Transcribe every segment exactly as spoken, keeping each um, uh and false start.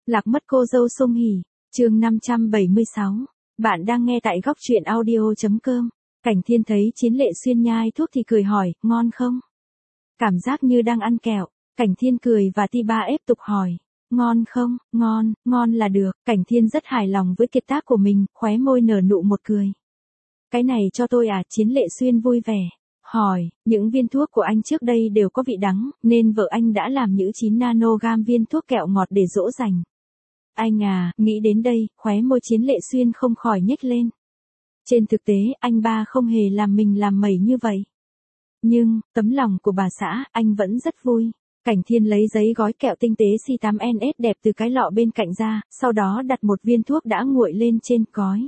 Lạc mất cô dâu Song Hỷ, chương năm trăm bảy mươi sáu. Bạn đang nghe tại góc truyện audio chấm com. Cảnh Thiên thấy Chiến Lệ Xuyên nhai thuốc thì cười hỏi, ngon không? Cảm giác như đang ăn kẹo. Cảnh Thiên cười và ti ba ép tục hỏi, ngon không? Ngon, ngon là được. Cảnh Thiên rất hài lòng với kiệt tác của mình, khóe môi nở nụ một cười. Cái này cho tôi à? Chiến Lệ Xuyên vui vẻ hỏi, những viên thuốc của anh trước đây đều có vị đắng, nên vợ anh đã làm những chín nanogam viên thuốc kẹo ngọt để dỗ dành. Anh à, nghĩ đến đây, khóe môi Chiến Lệ Xuyên không khỏi nhếch lên. Trên thực tế, anh ba không hề làm mình làm mẩy như vậy. Nhưng, tấm lòng của bà xã, anh vẫn rất vui. Cảnh Thiên lấy giấy gói kẹo tinh tế C tám N S đẹp từ cái lọ bên cạnh ra, sau đó đặt một viên thuốc đã nguội lên trên gói.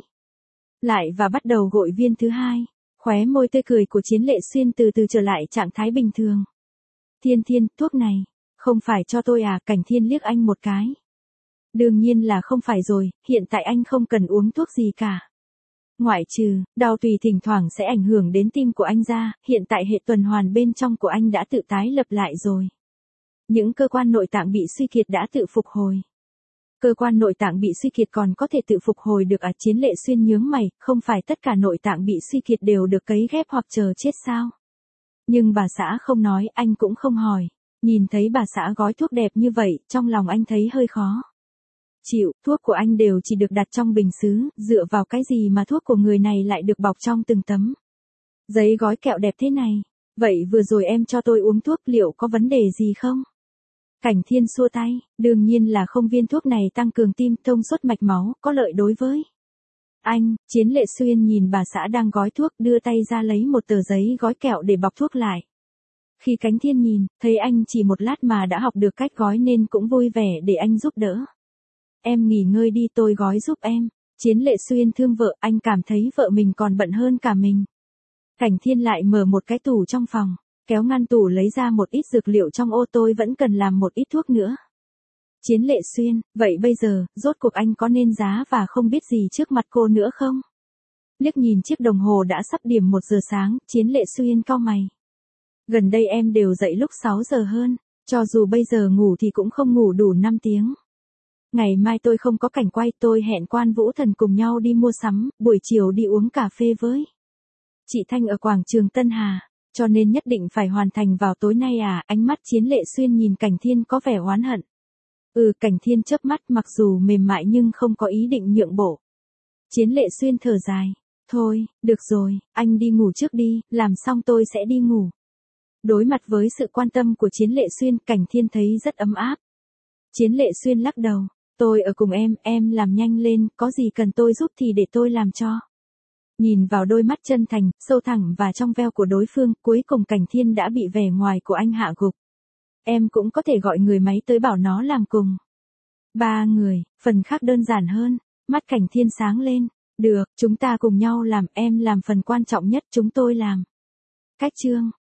Lại và bắt đầu gội viên thứ hai. Khóe môi tươi cười của Chiến Lệ Xuyên từ từ trở lại trạng thái bình thường. Thiên Thiên, thuốc này, không phải cho tôi à? Cảnh Thiên liếc anh một cái. Đương nhiên là không phải rồi, hiện tại anh không cần uống thuốc gì cả. Ngoại trừ, đau tùy thỉnh thoảng sẽ ảnh hưởng đến tim của anh ra, hiện tại hệ tuần hoàn bên trong của anh đã tự tái lập lại rồi. Những cơ quan nội tạng bị suy kiệt đã tự phục hồi. Cơ quan nội tạng bị suy kiệt còn có thể tự phục hồi được à? Chiến Lệ Xuyên nhướng mày, không phải tất cả nội tạng bị suy kiệt đều được cấy ghép hoặc chờ chết sao? Nhưng bà xã không nói, anh cũng không hỏi. Nhìn thấy bà xã gói thuốc đẹp như vậy, trong lòng anh thấy hơi khó chịu. Thuốc của anh đều chỉ được đặt trong bình sứ, dựa vào cái gì mà thuốc của người này lại được bọc trong từng tấm giấy gói kẹo đẹp thế này? Vậy vừa rồi em cho tôi uống thuốc liệu có vấn đề gì không? Cảnh Thiên xua tay, đương nhiên là không, viên thuốc này tăng cường tim, thông suốt mạch máu, có lợi đối với anh. Chiến Lệ Xuyên nhìn bà xã đang gói thuốc, đưa tay ra lấy một tờ giấy gói kẹo để bọc thuốc lại. Khi Cảnh Thiên nhìn, thấy anh chỉ một lát mà đã học được cách gói nên cũng vui vẻ để anh giúp đỡ. Em nghỉ ngơi đi, tôi gói giúp em. Chiến Lệ Xuyên thương vợ, anh cảm thấy vợ mình còn bận hơn cả mình. Cảnh Thiên lại mở một cái tủ trong phòng, kéo ngăn tủ lấy ra một ít dược liệu trong ô, tôi vẫn cần làm một ít thuốc nữa. Chiến Lệ Xuyên, vậy bây giờ, rốt cuộc anh có nên giá và không biết gì trước mặt cô nữa không? Liếc nhìn chiếc đồng hồ đã sắp điểm một giờ sáng, Chiến Lệ Xuyên cau mày. Gần đây em đều dậy lúc sáu giờ hơn, cho dù bây giờ ngủ thì cũng không ngủ đủ năm tiếng. Ngày mai tôi không có cảnh quay, tôi hẹn Quan Vũ Thần cùng nhau đi mua sắm, buổi chiều đi uống cà phê với chị Thanh ở quảng trường Tân Hà, cho nên nhất định phải hoàn thành vào tối nay à? Ánh mắt Chiến Lệ Xuyên nhìn Cảnh Thiên có vẻ oán hận. Ừ, Cảnh Thiên chớp mắt, mặc dù mềm mại nhưng không có ý định nhượng bộ. Chiến Lệ Xuyên thở dài, thôi, được rồi, anh đi ngủ trước đi, làm xong tôi sẽ đi ngủ. Đối mặt với sự quan tâm của Chiến Lệ Xuyên, Cảnh Thiên thấy rất ấm áp. Chiến Lệ Xuyên lắc đầu, tôi ở cùng em, em làm nhanh lên, có gì cần tôi giúp thì để tôi làm cho. Nhìn vào đôi mắt chân thành, sâu thẳm và trong veo của đối phương, cuối cùng Cảnh Thiên đã bị vẻ ngoài của anh hạ gục. Em cũng có thể gọi người máy tới bảo nó làm cùng. Ba người, phần khác đơn giản hơn. Mắt Cảnh Thiên sáng lên. Được, chúng ta cùng nhau làm, em làm phần quan trọng nhất, chúng tôi làm cách chương.